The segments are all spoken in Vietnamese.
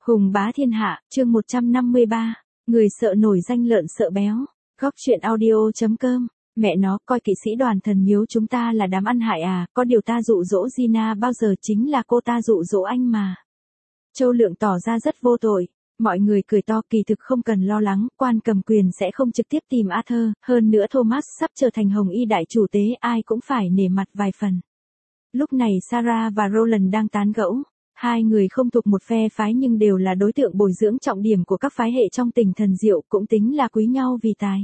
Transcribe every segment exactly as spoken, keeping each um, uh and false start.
Hùng bá thiên hạ, chương một trăm năm mươi ba, người sợ nổi danh lợn sợ béo. Góc truyện audio chấm com. Mẹ nó, coi kỵ sĩ đoàn thần miếu chúng ta là đám ăn hại à, có điều ta dụ dỗ Gina bao giờ chính là cô ta dụ dỗ anh mà. Châu Lượng tỏ ra rất vô tội. Mọi người cười to, kỳ thực không cần lo lắng, quan cầm quyền sẽ không trực tiếp tìm Arthur, hơn nữa Thomas sắp trở thành Hồng Y đại chủ tế, ai cũng phải nể mặt vài phần. Lúc này Sarah và Roland đang tán gẫu. Hai người không thuộc một phe phái nhưng đều là đối tượng bồi dưỡng trọng điểm của các phái hệ trong tình thần diệu, cũng tính là quý nhau vì tài.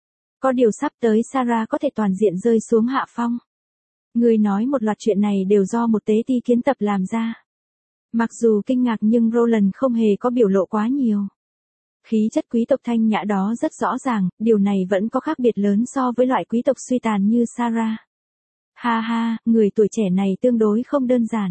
Có điều sắp tới Sarah có thể toàn diện rơi xuống hạ phong. Người nói một loạt chuyện này đều do một tế ti kiến tập làm ra. Mặc dù kinh ngạc nhưng Roland không hề có biểu lộ quá nhiều. Khí chất quý tộc thanh nhã đó rất rõ ràng, điều này vẫn có khác biệt lớn so với loại quý tộc suy tàn như Sarah. Ha ha, người tuổi trẻ này tương đối không đơn giản.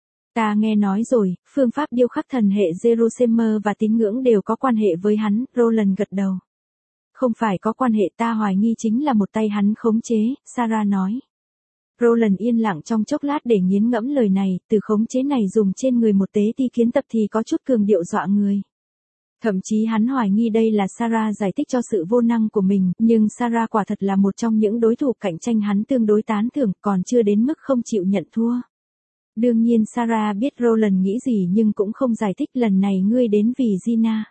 Ta nghe nói rồi, phương pháp điêu khắc thần hệ Jerusalem và tín ngưỡng đều có quan hệ với hắn, Roland gật đầu. Không phải có quan hệ, ta hoài nghi chính là một tay hắn khống chế, Sarah nói. Roland yên lặng trong chốc lát để nghiến ngẫm lời này, từ khống chế này dùng trên người một tế ti kiến tập thì có chút cường điệu dọa người. Thậm chí hắn hoài nghi đây là Sarah giải thích cho sự vô năng của mình, nhưng Sarah quả thật là một trong những đối thủ cạnh tranh hắn tương đối tán thưởng, còn chưa đến mức không chịu nhận thua. Đương nhiên Sarah biết Roland nghĩ gì nhưng cũng không giải thích, lần này ngươi đến vì Gina.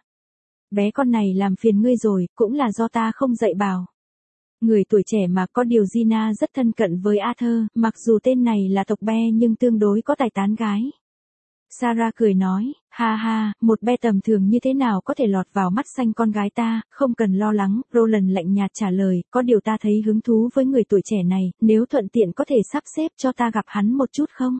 Bé con này làm phiền ngươi rồi, cũng là do ta không dạy bảo. Người tuổi trẻ mà, có điều Gina rất thân cận với Arthur, mặc dù tên này là tộc Be nhưng tương đối có tài tán gái. Sarah cười nói, ha ha, một Be tầm thường như thế nào có thể lọt vào mắt xanh con gái ta, không cần lo lắng, Roland lạnh nhạt trả lời, có điều ta thấy hứng thú với người tuổi trẻ này, nếu thuận tiện có thể sắp xếp cho ta gặp hắn một chút không?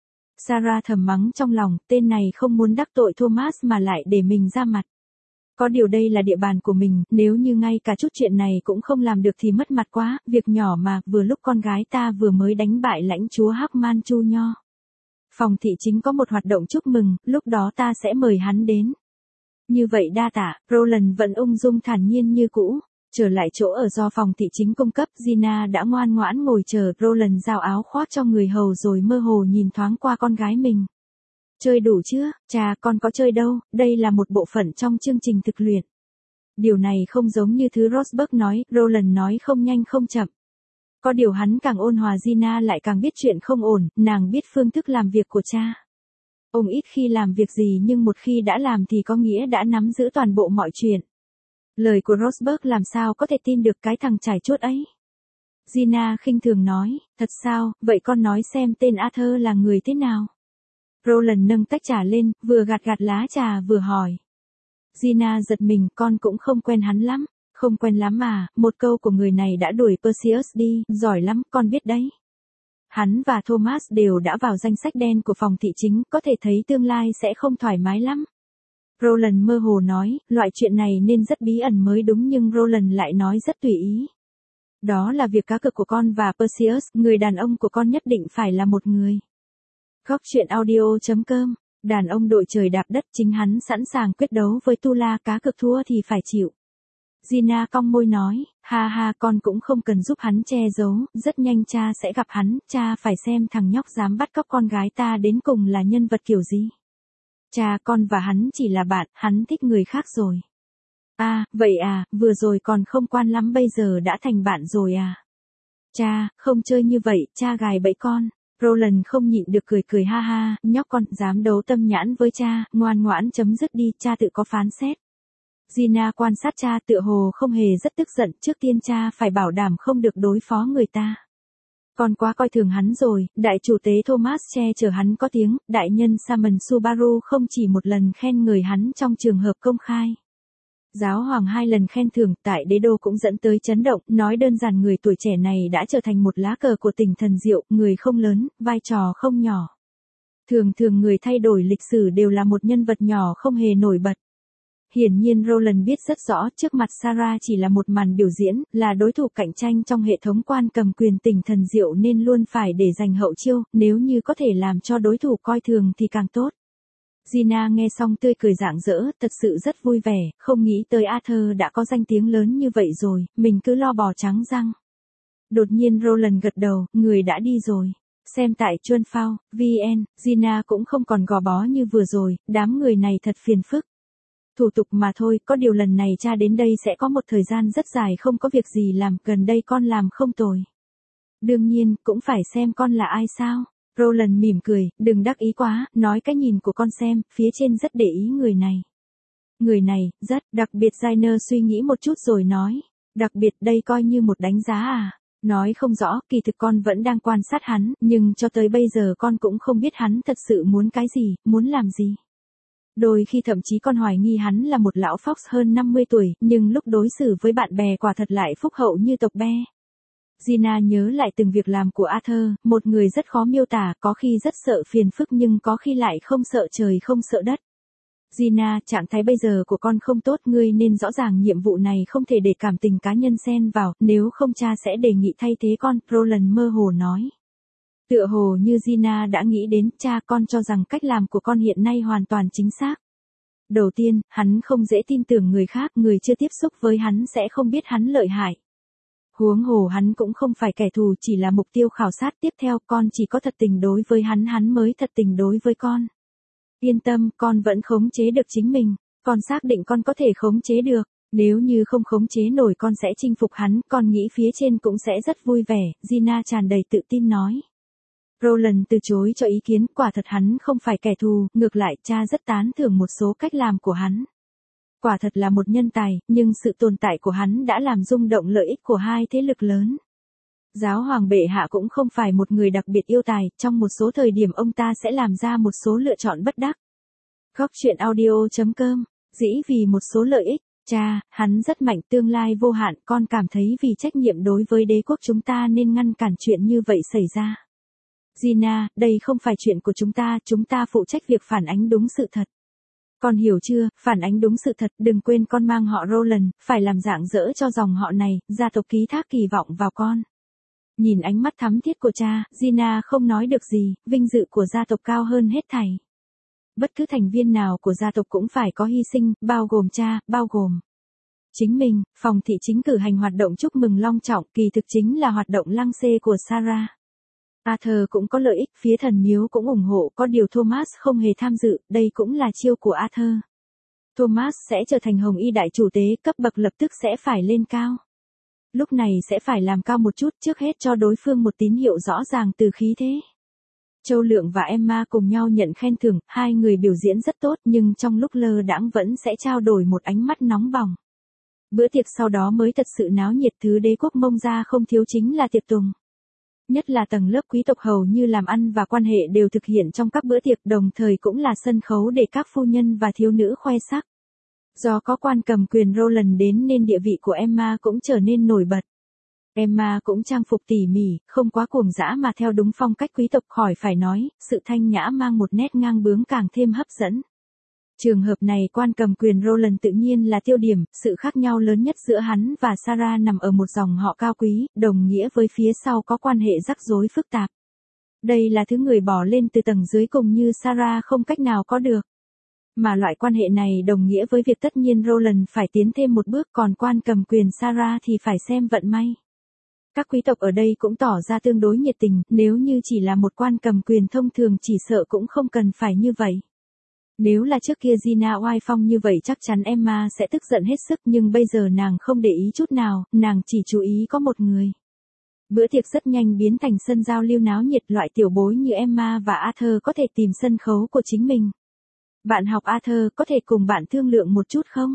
Sarah thầm mắng trong lòng, tên này không muốn đắc tội Thomas mà lại để mình ra mặt. Có điều đây là địa bàn của mình, nếu như ngay cả chút chuyện này cũng không làm được thì mất mặt quá, việc nhỏ mà, vừa lúc con gái ta vừa mới đánh bại lãnh chúa Hắc Man Chu Nho. Phòng thị chính có một hoạt động chúc mừng, lúc đó ta sẽ mời hắn đến. Như vậy đa tạ, Roland vẫn ung dung thản nhiên như cũ. Trở lại chỗ ở do phòng thị chính cung cấp, Gina đã ngoan ngoãn ngồi chờ, Roland giao áo khoác cho người hầu rồi mơ hồ nhìn thoáng qua con gái mình. Chơi đủ chưa? Chà, con có chơi đâu, đây là một bộ phận trong chương trình thực luyện. Điều này không giống như thứ Rosberg nói, Roland nói không nhanh không chậm. Có điều hắn càng ôn hòa, Gina lại càng biết chuyện không ổn, nàng biết phương thức làm việc của cha. Ông ít khi làm việc gì nhưng một khi đã làm thì có nghĩa đã nắm giữ toàn bộ mọi chuyện. Lời của Rosberg làm sao có thể tin được cái thằng trải chuốt ấy. Gina khinh thường nói, thật sao, vậy con nói xem tên Arthur là người thế nào. Roland nâng tách trà lên, vừa gạt gạt lá trà vừa hỏi. Gina giật mình, con cũng không quen hắn lắm. Không quen lắm mà, một câu của người này đã đuổi Perseus đi, giỏi lắm, con biết đấy. Hắn và Thomas đều đã vào danh sách đen của phòng thị chính, có thể thấy tương lai sẽ không thoải mái lắm. Roland mơ hồ nói, loại chuyện này nên rất bí ẩn mới đúng nhưng Roland lại nói rất tùy ý. Đó là việc cá cược của con và Perseus, người đàn ông của con nhất định phải là một người. Góc truyện audio chấm com, đàn ông đội trời đạp đất, chính hắn sẵn sàng quyết đấu với Tula, cá cược thua thì phải chịu. Gina cong môi nói, ha ha, con cũng không cần giúp hắn che giấu, rất nhanh cha sẽ gặp hắn, cha phải xem thằng nhóc dám bắt cóc con gái ta đến cùng là nhân vật kiểu gì. Cha, con và hắn chỉ là bạn, hắn thích người khác rồi. À, vậy à, vừa rồi còn không quan lắm bây giờ đã thành bạn rồi à. Cha, không chơi như vậy, cha gài bẫy con. Roland không nhịn được cười cười ha ha, nhóc con dám đấu tâm nhãn với cha, ngoan ngoãn chấm dứt đi, cha tự có phán xét. Gina quan sát cha tựa hồ không hề rất tức giận, trước tiên cha phải bảo đảm không được đối phó người ta. Con quá coi thường hắn rồi, đại chủ tế Thomas che chở hắn có tiếng, đại nhân Saman Subaru không chỉ một lần khen ngợi hắn trong trường hợp công khai. Giáo hoàng hai lần khen thưởng, tại đế đô cũng dẫn tới chấn động, nói đơn giản người tuổi trẻ này đã trở thành một lá cờ của tình thần diệu, người không lớn, vai trò không nhỏ. Thường thường người thay đổi lịch sử đều là một nhân vật nhỏ không hề nổi bật. Hiển nhiên Roland biết rất rõ trước mặt Sarah chỉ là một màn biểu diễn, là đối thủ cạnh tranh trong hệ thống quan cầm quyền tình thần diệu nên luôn phải để dành hậu chiêu, nếu như có thể làm cho đối thủ coi thường thì càng tốt. Gina nghe xong tươi cười rạng rỡ, thật sự rất vui vẻ, không nghĩ tới Arthur đã có danh tiếng lớn như vậy rồi, mình cứ lo bò trắng răng. Đột nhiên Roland gật đầu, người đã đi rồi. Xem tại Chuân Phao, vê en, Gina cũng không còn gò bó như vừa rồi, đám người này thật phiền phức. Thủ tục mà thôi, có điều lần này cha đến đây sẽ có một thời gian rất dài không có việc gì làm, gần đây con làm không tồi. Đương nhiên, cũng phải xem con là ai sao. Roland mỉm cười, đừng đắc ý quá, nói cái nhìn của con xem, phía trên rất để ý người này. Người này, rất, đặc biệt. Jainer suy nghĩ một chút rồi nói, đặc biệt đây coi như một đánh giá à. Nói không rõ, kỳ thực con vẫn đang quan sát hắn, nhưng cho tới bây giờ con cũng không biết hắn thật sự muốn cái gì, muốn làm gì. Đôi khi thậm chí con hoài nghi hắn là một lão Fox hơn năm mươi tuổi, nhưng lúc đối xử với bạn bè quả thật lại phúc hậu như tộc Be. Gina nhớ lại từng việc làm của Arthur, một người rất khó miêu tả, có khi rất sợ phiền phức nhưng có khi lại không sợ trời không sợ đất. Gina, trạng thái bây giờ của con không tốt, ngươi nên rõ ràng nhiệm vụ này không thể để cảm tình cá nhân xen vào, nếu không cha sẽ đề nghị thay thế con, Roland mơ hồ nói. Tựa hồ như Gina đã nghĩ đến, cha, con cho rằng cách làm của con hiện nay hoàn toàn chính xác. Đầu tiên, hắn không dễ tin tưởng người khác, người chưa tiếp xúc với hắn sẽ không biết hắn lợi hại. Huống hồ hắn cũng không phải kẻ thù, chỉ là mục tiêu khảo sát. Tiếp theo, con chỉ có thật tình đối với hắn, hắn mới thật tình đối với con. Yên tâm, con vẫn khống chế được chính mình, con xác định con có thể khống chế được, nếu như không khống chế nổi con sẽ chinh phục hắn, con nghĩ phía trên cũng sẽ rất vui vẻ, Gina tràn đầy tự tin nói. Roland từ chối cho ý kiến, quả thật hắn không phải kẻ thù, ngược lại cha rất tán thưởng một số cách làm của hắn. Quả thật là một nhân tài, nhưng sự tồn tại của hắn đã làm rung động lợi ích của hai thế lực lớn. Giáo hoàng bệ hạ cũng không phải một người đặc biệt yêu tài, trong một số thời điểm ông ta sẽ làm ra một số lựa chọn bất đắc. Góc truyện audio chấm com, dĩ vì một số lợi ích, cha, hắn rất mạnh, tương lai vô hạn, con cảm thấy vì trách nhiệm đối với đế quốc chúng ta nên ngăn cản chuyện như vậy xảy ra. Gina, đây không phải chuyện của chúng ta, chúng ta phụ trách việc phản ánh đúng sự thật. Con hiểu chưa, phản ánh đúng sự thật, đừng quên con mang họ Roland, phải làm rạng rỡ cho dòng họ này, gia tộc ký thác kỳ vọng vào con. Nhìn ánh mắt thắm thiết của cha, Gina không nói được gì, vinh dự của gia tộc cao hơn hết thảy. Bất cứ thành viên nào của gia tộc cũng phải có hy sinh, bao gồm cha, bao gồm chính mình. Phòng thị chính cử hành hoạt động chúc mừng long trọng, kỳ thực chính là hoạt động lăng xê của Sarah. Arthur cũng có lợi ích, phía thần miếu cũng ủng hộ, có điều Thomas không hề tham dự, đây cũng là chiêu của Arthur. Thomas sẽ trở thành hồng y đại chủ tế, cấp bậc lập tức sẽ phải lên cao. Lúc này sẽ phải làm cao một chút, trước hết cho đối phương một tín hiệu rõ ràng từ khí thế. Châu Lượng và Emma cùng nhau nhận khen thưởng, hai người biểu diễn rất tốt nhưng trong lúc lơ đãng vẫn sẽ trao đổi một ánh mắt nóng bỏng. Bữa tiệc sau đó mới thật sự náo nhiệt, thứ đế quốc Mông ra không thiếu chính là tiệc tùng. Nhất là tầng lớp quý tộc hầu như làm ăn và quan hệ đều thực hiện trong các bữa tiệc, đồng thời cũng là sân khấu để các phu nhân và thiếu nữ khoe sắc. Do có quan cầm quyền Roland đến nên địa vị của Emma cũng trở nên nổi bật. Emma cũng trang phục tỉ mỉ, không quá cuồng dã mà theo đúng phong cách quý tộc, khỏi phải nói, sự thanh nhã mang một nét ngang bướng càng thêm hấp dẫn. Trường hợp này quan cầm quyền Roland tự nhiên là tiêu điểm, sự khác nhau lớn nhất giữa hắn và Sarah nằm ở một dòng họ cao quý, đồng nghĩa với phía sau có quan hệ rắc rối phức tạp. Đây là thứ người bỏ lên từ tầng dưới cùng như Sarah không cách nào có được. Mà loại quan hệ này đồng nghĩa với việc tất nhiên Roland phải tiến thêm một bước, còn quan cầm quyền Sarah thì phải xem vận may. Các quý tộc ở đây cũng tỏ ra tương đối nhiệt tình, nếu như chỉ là một quan cầm quyền thông thường chỉ sợ cũng không cần phải như vậy. Nếu là trước kia Gina oai phong như vậy chắc chắn Emma sẽ tức giận hết sức, nhưng bây giờ nàng không để ý chút nào, nàng chỉ chú ý có một người. Bữa tiệc rất nhanh biến thành sân giao lưu náo nhiệt, loại tiểu bối như Emma và Arthur có thể tìm sân khấu của chính mình. Bạn học Arthur, có thể cùng bạn thương lượng một chút không?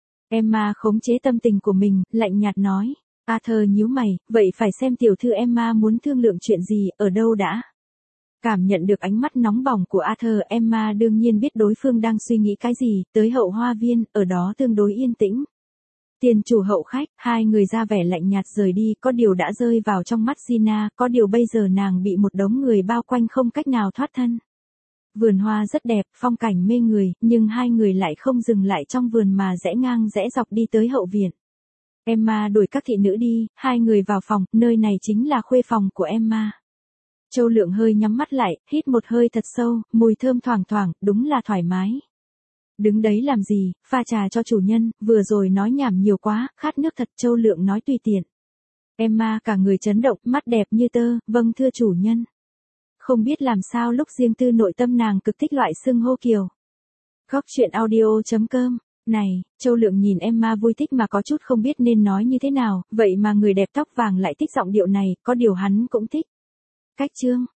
Emma khống chế tâm tình của mình, lạnh nhạt nói. Arthur nhíu mày, vậy phải xem tiểu thư Emma muốn thương lượng chuyện gì, ở đâu đã? Cảm nhận được ánh mắt nóng bỏng của Arthur, Emma đương nhiên biết đối phương đang suy nghĩ cái gì, tới hậu hoa viên, ở đó tương đối yên tĩnh. Tiền chủ hậu khách, hai người ra vẻ lạnh nhạt rời đi, có điều đã rơi vào trong mắt Gina, có điều bây giờ nàng bị một đống người bao quanh không cách nào thoát thân. Vườn hoa rất đẹp, phong cảnh mê người, nhưng hai người lại không dừng lại trong vườn mà rẽ ngang rẽ dọc đi tới hậu viện. Emma đuổi các thị nữ đi, hai người vào phòng, nơi này chính là khuê phòng của Emma. Châu Lượng hơi nhắm mắt lại, hít một hơi thật sâu, mùi thơm thoảng thoảng, đúng là thoải mái. Đứng đấy làm gì, pha trà cho chủ nhân, vừa rồi nói nhảm nhiều quá, khát nước thật. Châu Lượng nói tùy tiện. Emma cả người chấn động, mắt đẹp như tơ, vâng thưa chủ nhân. Không biết làm sao lúc riêng tư nội tâm nàng cực thích loại xưng hô Kiều. Góc chuyện audio.com. Này, Châu Lượng nhìn Emma vui thích mà có chút không biết nên nói như thế nào, vậy mà người đẹp tóc vàng lại thích giọng điệu này, có điều hắn cũng thích. Cách chương.